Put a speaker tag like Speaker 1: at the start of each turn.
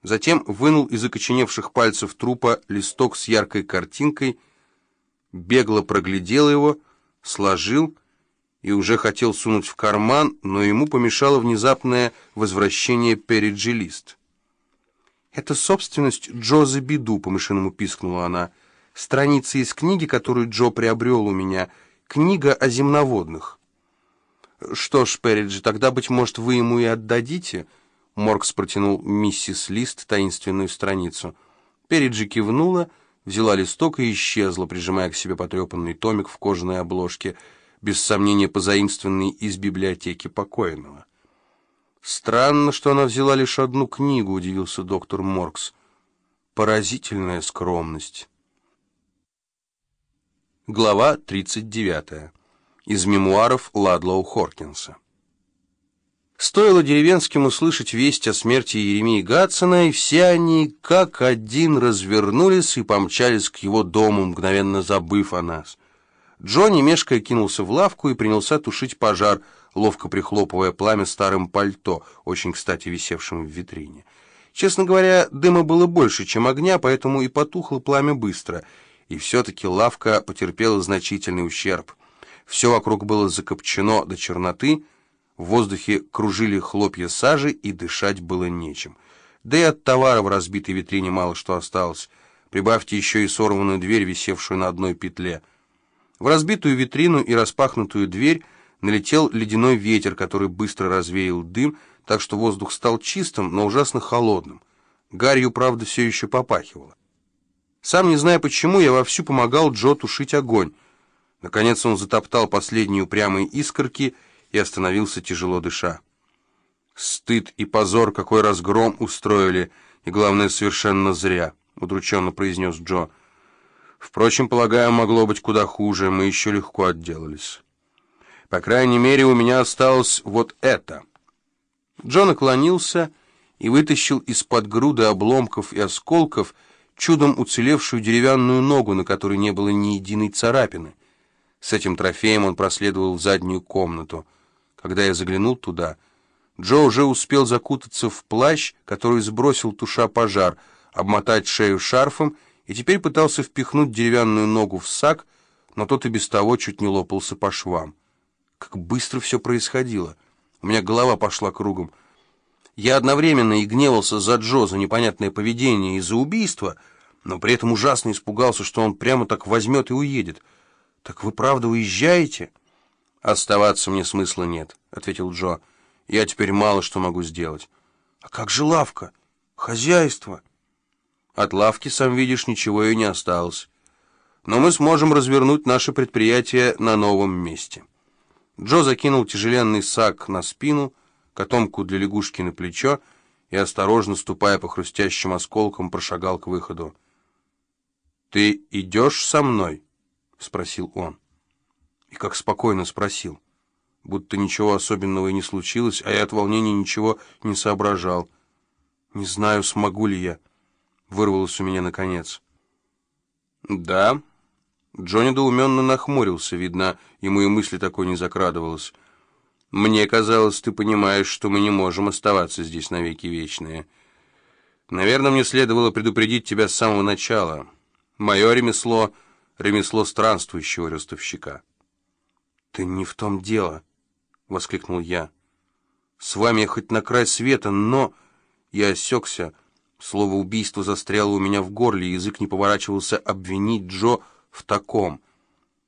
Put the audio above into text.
Speaker 1: Затем вынул из окоченевших пальцев трупа листок с яркой картинкой, бегло проглядел его, сложил и уже хотел сунуть в карман, но ему помешало внезапное возвращение Перриджи Лист. «Это собственность Джо Забиду», — по-мышиному пискнула она. «Страница из книги, которую Джо приобрел у меня. Книга о земноводных». «Что ж, Перриджи, тогда, быть может, вы ему и отдадите?» Моркс протянул миссис Лист таинственную страницу. Перриджи кивнула, взяла листок и исчезла, прижимая к себе потрепанный томик в кожаной обложке, без сомнения позаимствованный из библиотеки покойного. «Странно, что она взяла лишь одну книгу», — удивился доктор Моркс. «Поразительная скромность». Глава 39. Из мемуаров Ладлоу Хоркинса. Стоило деревенским услышать весть о смерти Еремии Гатсона, и все они как один развернулись и помчались к его дому, мгновенно забыв о нас. Джонни, мешкая, кинулся в лавку и принялся тушить пожар, ловко прихлопывая пламя старым пальто, очень кстати висевшим в витрине. Честно говоря, дыма было больше, чем огня, поэтому и потухло пламя быстро, и все-таки лавка потерпела значительный ущерб. Все вокруг было закопчено до черноты, в воздухе кружили хлопья сажи, и дышать было нечем. Да и от товара в разбитой витрине мало что осталось. Прибавьте еще и сорванную дверь, висевшую на одной петле. В разбитую витрину и распахнутую дверь налетел ледяной ветер, который быстро развеял дым, так что воздух стал чистым, но ужасно холодным. Гарью, правда, все еще попахивало. Сам не зная почему, я вовсю помогал Джо тушить огонь. Наконец он затоптал последние упрямые искорки и остановился, тяжело дыша. «Стыд и позор, какой разгром устроили, и, главное, совершенно зря», — удрученно произнес Джо. «Впрочем, полагаю, могло быть куда хуже, мы еще легко отделались. По крайней мере, у меня осталось вот это». Джо наклонился и вытащил из-под груды обломков и осколков чудом уцелевшую деревянную ногу, на которой не было ни единой царапины. С этим трофеем он проследовал в заднюю комнату. Когда я заглянул туда, Джо уже успел закутаться в плащ, который сбросил, туша пожар, обмотать шею шарфом, и теперь пытался впихнуть деревянную ногу в сак, но тот и без того чуть не лопался по швам. Как быстро все происходило. У меня голова пошла кругом. Я одновременно и гневался за Джо, за непонятное поведение и за убийство, но при этом ужасно испугался, что он прямо так возьмет и уедет. «Так вы правда уезжаете?» «Оставаться мне смысла нет», — ответил Джо. «Я теперь мало что могу сделать». «А как же лавка? Хозяйство?» «От лавки, сам видишь, ничего и не осталось. Но мы сможем развернуть наше предприятие на новом месте». Джо закинул тяжеленный сак на спину, котомку для лягушки на плечо и, осторожно ступая по хрустящим осколкам, прошагал к выходу. «Ты идешь со мной?» — спросил он. И как спокойно спросил, будто ничего особенного и не случилось, а я от волнения ничего не соображал. «Не знаю, смогу ли я», — вырвалось у меня наконец. «Да?» Джо недоуменно нахмурился, видно, ему и мысли такой не закрадывалось. «Мне казалось, ты понимаешь, что мы не можем оставаться здесь навеки вечные. Наверное, мне следовало предупредить тебя с самого начала. Мое ремесло — ремесло странствующего ростовщика». «Ты не в том дело», — воскликнул я. «С вами я хоть на край света, но...» Я осекся. Слово «убийство» застряло у меня в горле, язык не поворачивался обвинить Джо в таком.